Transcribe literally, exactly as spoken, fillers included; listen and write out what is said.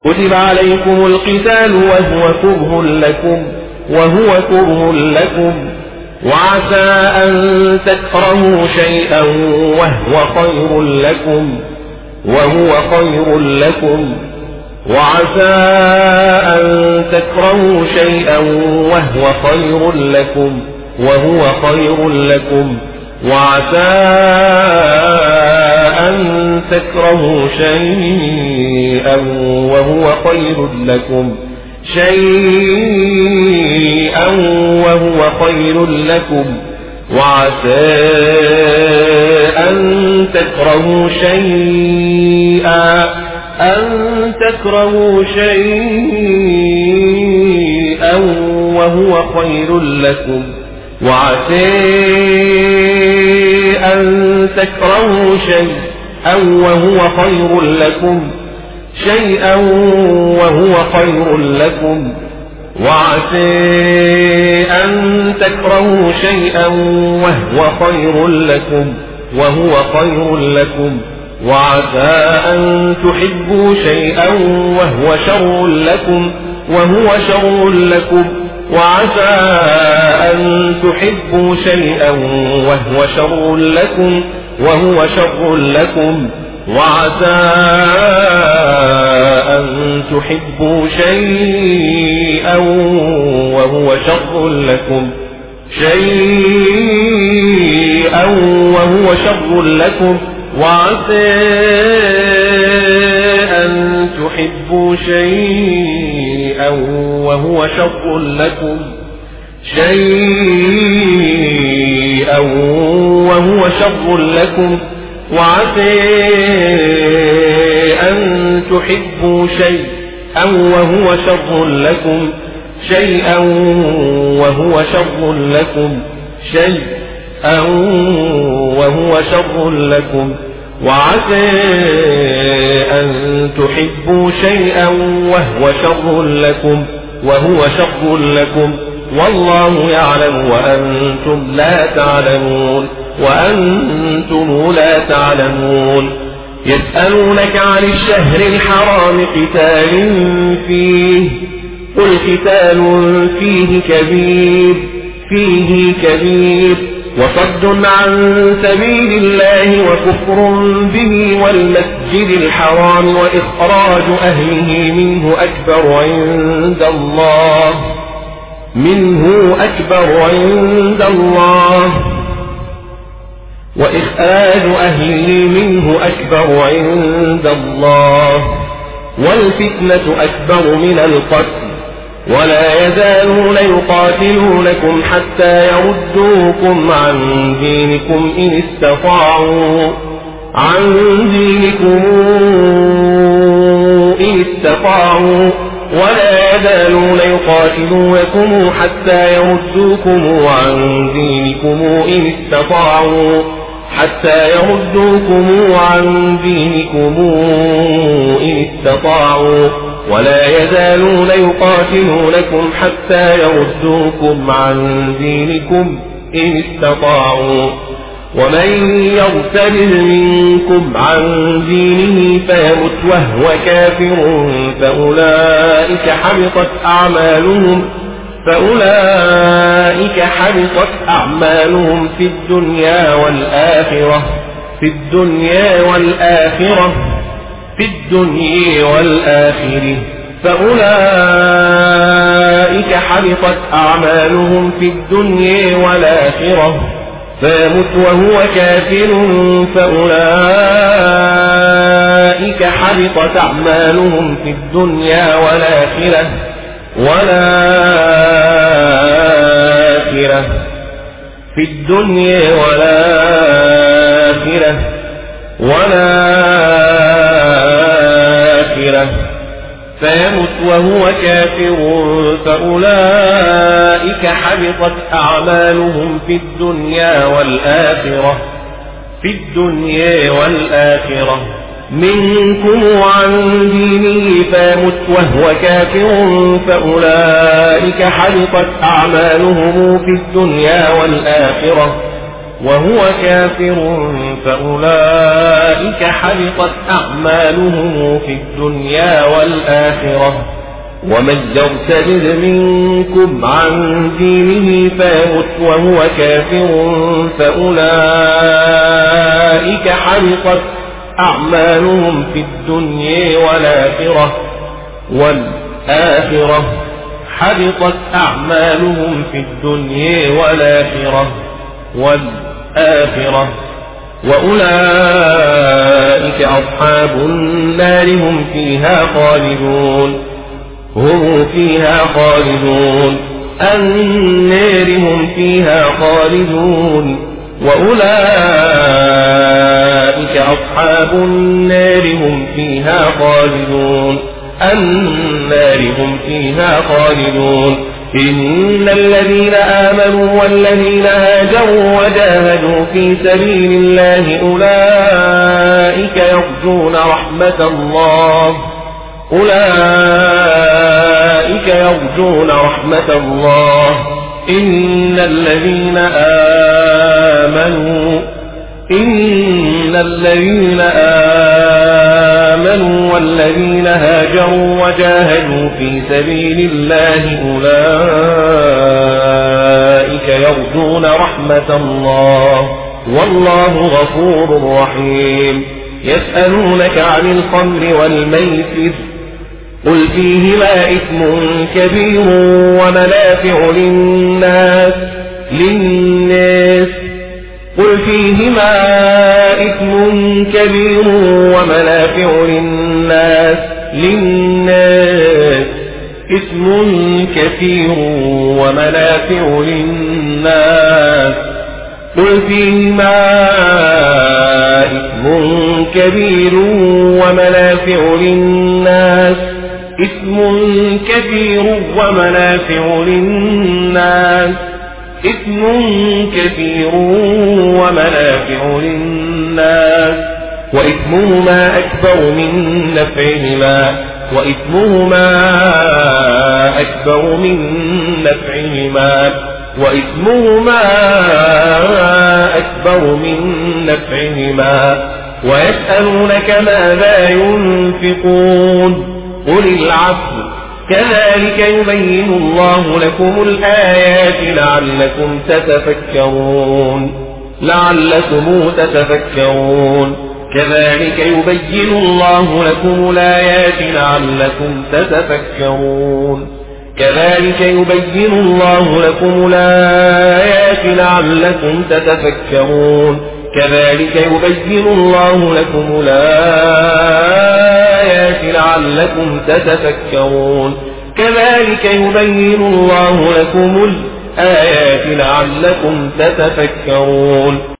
كتب عليكم القتال وهو كره لكم وهو كره لكم وعسى أن تكرهوا شيئا وهو خير لكم وهو خير لكم وعسى أن تكرهوا شيئا وهو خير لكم وهو خير لكم وعسى أن تكرهوا شيئا وهو خير لكم شيئا وهو خير لكم وعسى أن تكرهوا شيئا أن تكرهوا شيئا وهو خير لكم وعسى أن تكرهوا شيئا وهو خير لكم شيئا وهو خير لكم وعسى أن تكرهوا شيئا وهو خير لكم وهو خير لكم وعسى أن تحبوا شيئا وهو شر لكم وهو شر لكم وعسى أن تحبوا شيئا وهو شر لكم وهو شر لكم وعسى أن تحبوا شيئا وهو شر لكم شيئا وهو شر لكم وعسى أن تحبوا شيئا وهو شر لكم شيئا وهو شر لكم وعسى أن تحبوا شيئا وهو شر لكم شيئا وهو شر لكم شيئا وهو شر لكم وعسى أن تحبوا شيئا وهو شر لكم وهو شر لكم والله يعلم وأنتم لا تعلمون وأنتم لا تعلمون يسألونك عن الشهر الحرام قتال فيه قل قتال فيه كبير فيه كبير وصد عن سبيل الله وكفر به والمسجد الحرام وإخراج أهله منه أكبر عند الله منه أكبر عند الله وإخراج أهله منه أكبر عند الله والفتنة أكبر من القتل ولا يزالون يقاتلونكم حتى يردوكم عن دينكم إن استطاعوا عن دينكم إن استطاعوا ولا يزالون يقاتلونكم حتى يردوكم عن دينكم إن استطاعوا حتى يردوكم عن دينكم إن استطاعوا ولا يزالون يقاتلونكم حتى يردوكم عن دينكم إن استطاعوا ومن يرتد منكم عن دينه فيمت وهو كافر فأولئك حبطت أعمالهم فأولئك حبطت أعمالهم في الدنيا والآخرة في الدنيا والآخرة في الدنيا والآخرة فأولئك حبطت أعمالهم في الدنيا والآخرة فيمت وهو كافر فأولئك حبطت أعمالهم في الدنيا والآخرة والآخرة في الدنيا والآخرة والآخرة فيمت وهو كافر فأولئك حبطت أعمالهم في الدنيا والآخرة في الدنيا والآخرة منكم عن دينه فيمت وهو كافر فأولئك حبطت أعمالهم في الدنيا والآخرة وهو كافر فأولئك حبطت أعمالهم في الدنيا والآخرة ومن يرتد منكم عن دينه فيمت وهو كافر فأولئك حبطت أعمالهم في الدنيا والآخرة والآخرة حبطت أعمالهم في الدنيا والآخرة والآخرة وأولئك أصحاب النار هم فيها خالدون هم فيها خالدون النار هم فيها خالدون وأولئك أصحاب النار هم فيها خالدون النار هم فيها خالدون إن الذين آمنوا والذين هاجروا وجاهدوا في سبيل الله أولئك يرجون رحمة الله أولئك يرجون رحمة الله إن الذين آمنوا إن الذين آمنوا والذين هاجروا وجاهدوا في سبيل الله أولئك يرجون رحمة الله والله غفور رحيم يسألونك عن الخمر والميسر قل فيهما إثم كبير ومنافع للناس للناس قل فيهما إثم كبير ومنافع للناس للناس إثم كثير ومنافع للناس قل فيهما إثم كبير ومنافع للناس إثم كثير ومنافع للناس إثم كثير ومنافع للناس وإثمهما أكبر من نفعهما وإثمهما أكبر من نفعهما وإثمهما أكبر من نفعهما ويسألونك ماذا ينفقون قل العفو كذلك يبين الله لكم الآيات لعلكم تتفكرون لعلكم تتفكرون كذلك يبين الله لكم الآيات لعلكم تتفكرون كذلك يبين الله لكم الآيات لعلكم تتفكرون كذلك يبين الله لكم الآيات لعلكم تتفكرون كذلك يبين الله لكم الآيات لعلكم تتفكرون